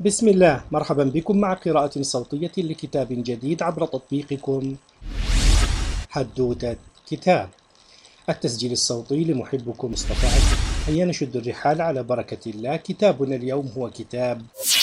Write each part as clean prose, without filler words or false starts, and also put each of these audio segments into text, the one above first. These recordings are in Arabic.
بسم الله، مرحبا بكم مع قراءة صوتية لكتاب جديد عبر تطبيقكم حدوتة كتاب. التسجيل الصوتي لمحبكم مصطفى عزيز. هيا نشد الرحال على بركة الله. كتابنا اليوم هو كتاب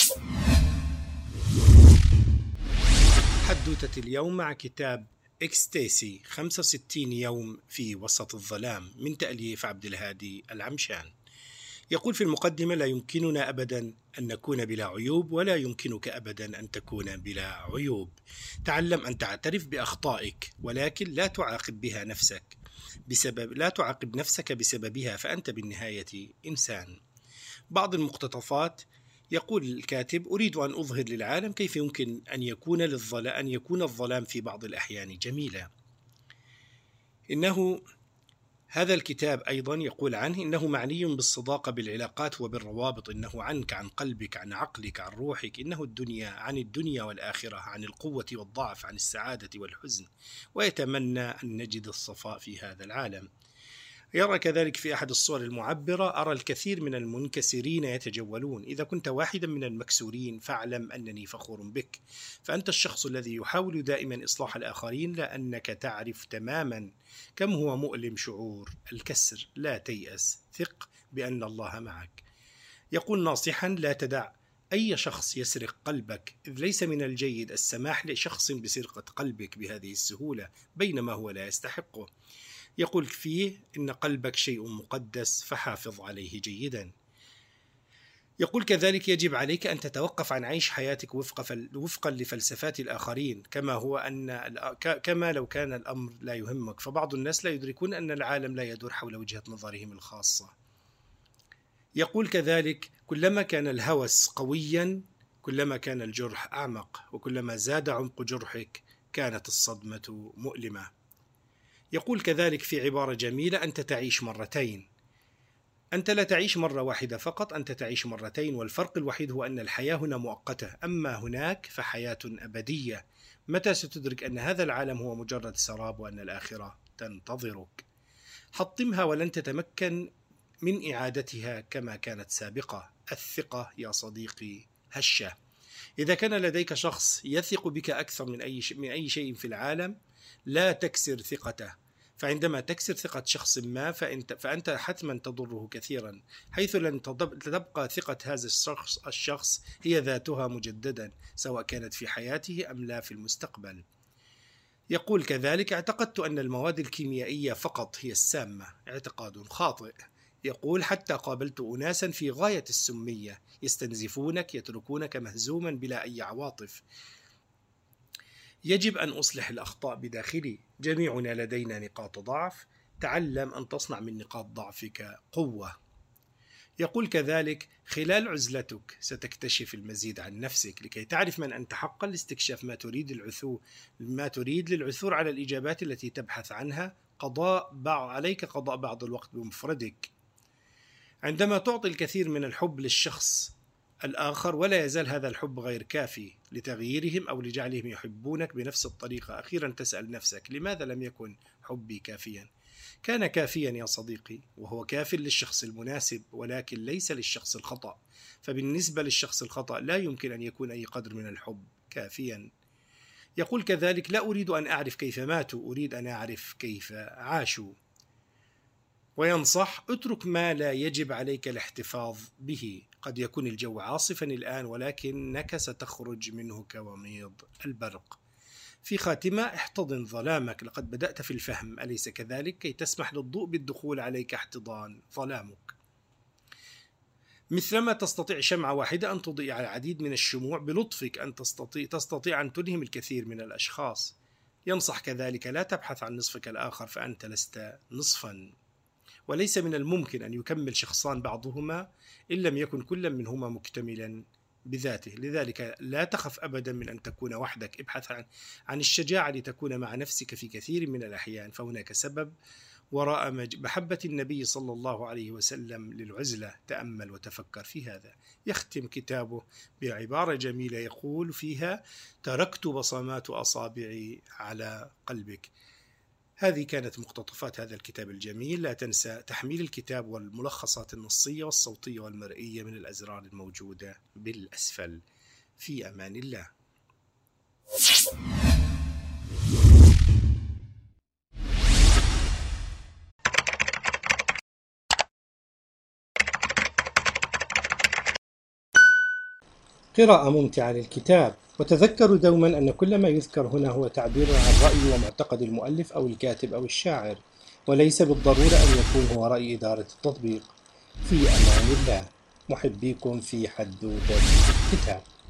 حدوتة اليوم مع كتاب إكستاسي 65 يوم في وسط الظلام من تأليف عبد الهادي العمشان. يقول في المقدمة: لا يمكننا أبدا أن نكون بلا عيوب، ولا يمكنك أبدا أن تكون بلا عيوب. تعلم أن تعترف بأخطائك، ولكن لا تعاقب نفسك بسببها، فأنت بالنهاية إنسان. بعض المقتطفات. يقول الكاتب: أريد أن أظهر للعالم كيف يمكن أن يكون الظلام في بعض الأحيان جميلا. هذا الكتاب أيضا يقول عنه إنه معني بالصداقة، بالعلاقات وبالروابط، إنه عنك، عن قلبك، عن عقلك، عن روحك، إنه عن الدنيا والآخرة، عن القوة والضعف، عن السعادة والحزن، ويتمنى أن نجد الصفاء في هذا العالم. يرى كذلك في أحد الصور المعبرة: أرى الكثير من المنكسرين يتجولون، إذا كنت واحدا من المكسورين فاعلم أنني فخور بك، فأنت الشخص الذي يحاول دائما إصلاح الآخرين، لأنك تعرف تماما كم هو مؤلم شعور الكسر. لا تيأس، ثق بأن الله معك. يقول ناصحا: لا تدع أي شخص يسرق قلبك، إذ ليس من الجيد السماح لشخص بسرقة قلبك بهذه السهولة بينما هو لا يستحقه. يقول فيه: إن قلبك شيء مقدس، فحافظ عليه جيدا. يقول كذلك: يجب عليك أن تتوقف عن عيش حياتك وفقا لفلسفات الآخرين، كما لو كان الأمر لا يهمك، فبعض الناس لا يدركون أن العالم لا يدور حول وجهة نظرهم الخاصة. يقول كذلك: كلما كان الهوس قويا كلما كان الجرح أعمق، وكلما زاد عمق جرحك كانت الصدمة مؤلمة. يقول كذلك في عبارة جميلة: أنت تعيش مرتين. أنت لا تعيش مرة واحدة فقط، أنت تعيش مرتين، والفرق الوحيد هو أن الحياة هنا مؤقتة، أما هناك فحياة أبدية. متى ستدرك أن هذا العالم هو مجرد سراب، وأن الآخرة تنتظرك؟ حطمها ولن تتمكن من إعادتها كما كانت سابقة. الثقة يا صديقي هشة. إذا كان لديك شخص يثق بك أكثر من أي شيء في العالم، لا تكسر ثقته، فعندما تكسر ثقة شخص ما فأنت حتما تضره كثيرا، حيث لن تبقى ثقة هذا الشخص هي ذاتها مجددا، سواء كانت في حياته أم لا في المستقبل. يقول كذلك: اعتقدت أن المواد الكيميائية فقط هي السامة. اعتقاد خاطئ. يقول: حتى قابلت أناسا في غاية السمية، يستنزفونك، يتركونك مهزوما بلا أي عواطف. يجب أن أصلح الأخطاء بداخلي. جميعنا لدينا نقاط ضعف. تعلم أن تصنع من نقاط ضعفك قوة. يقول كذلك: خلال عزلتك ستكتشف المزيد عن نفسك. لكي تعرف من أنت حقا، لاستكشاف ما تريد للعثور على الإجابات التي تبحث عنها، عليك قضاء بعض الوقت بمفردك. عندما تعطي الكثير من الحب للشخص الآخر ولا يزال هذا الحب غير كافي لتغييرهم أو لجعلهم يحبونك بنفس الطريقة، أخيرا تسأل نفسك: لماذا لم يكن حبي كافيا؟ كان كافيا يا صديقي، وهو كاف للشخص المناسب، ولكن ليس للشخص الخطأ. فبالنسبة للشخص الخطأ لا يمكن أن يكون أي قدر من الحب كافيا. يقول كذلك: لا أريد أن أعرف كيف ماتوا، أريد أن أعرف كيف عاشوا. وينصح: اترك ما لا يجب عليك الاحتفاظ به. قد يكون الجو عاصفا الآن، ولكنك ستخرج منه كوميض البرق. في خاتمة: احتضن ظلامك، لقد بدأت في الفهم، أليس كذلك؟ كي تسمح للضوء بالدخول عليك احتضان ظلامك. مثلما تستطيع شمعة واحدة أن تضيء على العديد من الشموع، بلطفك أن تستطيع أن تلهم الكثير من الأشخاص. ينصح كذلك: لا تبحث عن نصفك الآخر، فأنت لست نصفا، وليس من الممكن أن يكمل شخصان بعضهما إن لم يكن كل منهما مكتملا بذاته. لذلك لا تخف أبدا من أن تكون وحدك. ابحث عن الشجاعة لتكون مع نفسك في كثير من الأحيان، فهناك سبب وراء محبة النبي صلى الله عليه وسلم للعزلة. تأمل وتفكر في هذا. يختم كتابه بعبارة جميلة يقول فيها: تركت بصمات أصابعي على قلبك. هذه كانت مقتطفات هذا الكتاب الجميل. لا تنسى تحميل الكتاب والملخصات النصية والصوتية والمرئية من الأزرار الموجودة بالأسفل. في أمان الله. قراءة ممتعة للكتاب. وتذكروا دوما أن كل ما يذكر هنا هو تعبير عن رأي ومعتقد المؤلف أو الكاتب أو الشاعر، وليس بالضرورة أن يكون هو رأي إدارة التطبيق. في أمان الله. محبيكم في حدوتة الكتاب.